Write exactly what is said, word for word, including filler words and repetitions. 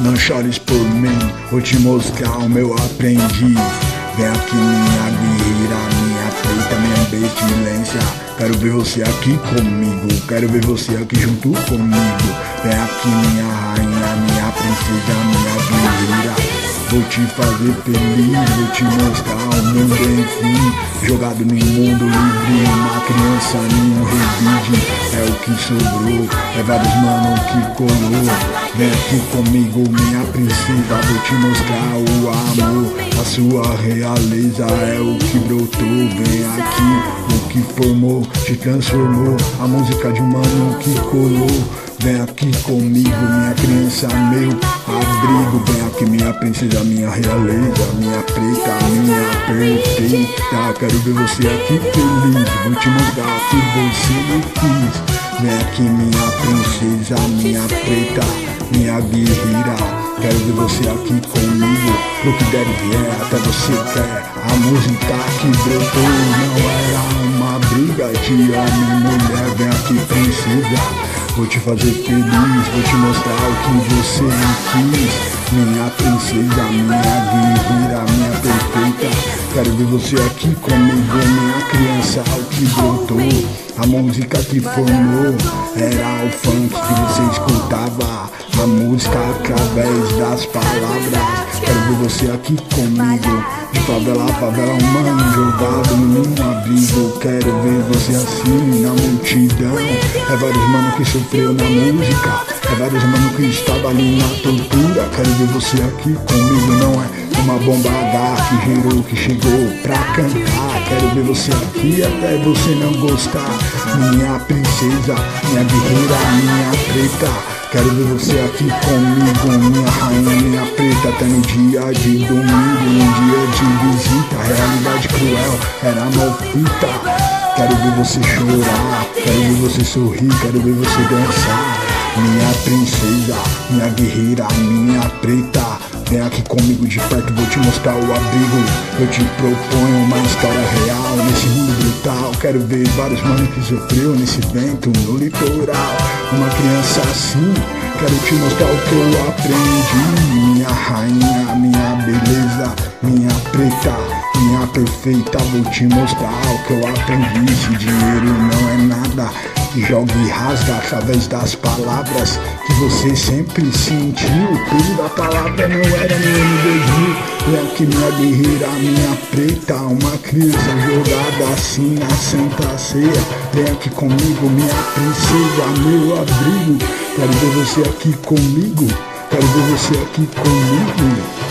não chores por mim, vou te mostrar o meu aprendiz. Vem aqui minha guerreira, minha preta, minha bestilência. Quero ver você aqui comigo, quero ver você aqui junto comigo. Vem aqui minha rainha, minha princesa, minha guerreira. Vou te fazer feliz, vou te mostrar o mundo enfim. Jogado no mundo livre, uma criança nenhum revide. É o que sobrou, é vários mano que colou. Vem aqui comigo minha princesa, vou te mostrar o amor. A sua realeza é o que brotou. Vem aqui, o que formou, te transformou. A música de um mano que colou. Vem aqui comigo, minha criança, meu abrigo. Vem aqui minha princesa, minha realeza, minha preta, minha perfeita. Quero ver você aqui feliz, vou te mostrar que você me quis. Vem aqui minha princesa, minha preta, minha guerreira. Quero ver você aqui comigo, pro que der e vier, até você quer. A música que brotou não era uma briga de homem e mulher. Vem aqui princesa, vou te fazer feliz, vou te mostrar o que você quis. Minha princesa, minha guerreira, minha perfeita. Quero ver você aqui comigo, minha criança, o que brotou. A música que formou era o funk que você escutava. A música através das palavras. Quero ver você aqui comigo, de favela a favela, um mano jogado no meu abrigo. Quero ver você assim na multidão. É vários mano que sofreu na música, é vários mano que estava ali na tortura. Quero ver você aqui comigo, não é uma bomba H que gerou, que chegou pra cantar. Quero ver você aqui até você não gostar. Minha princesa, minha guerreira, minha preta. Quero ver você aqui comigo, minha rainha, minha preta. Até no dia de domingo, num dia de visita. A realidade cruel era mal fita. Quero ver você chorar, quero ver você sorrir, quero ver você dançar. Minha princesa, minha guerreira, minha preta. Vem aqui comigo de perto, vou te mostrar o abrigo. Eu te proponho uma história real nesse mundo brutal. Quero ver vários manos que sofreu nesse vento no litoral. Uma criança assim, quero te mostrar o que eu aprendi. Minha rainha, minha beleza, minha preta, minha perfeita. Vou te mostrar o que eu aprendi. Esse dinheiro não é nada, joga e rasga através das palavras que você sempre sentiu. O peso da palavra não era no ano dois mil. Vem aqui minha guerreira, minha preta. Uma criança jogada assim na Santa Ceia. Vem aqui comigo, minha princesa, meu abrigo. Quero ver você aqui comigo, quero ver você aqui comigo.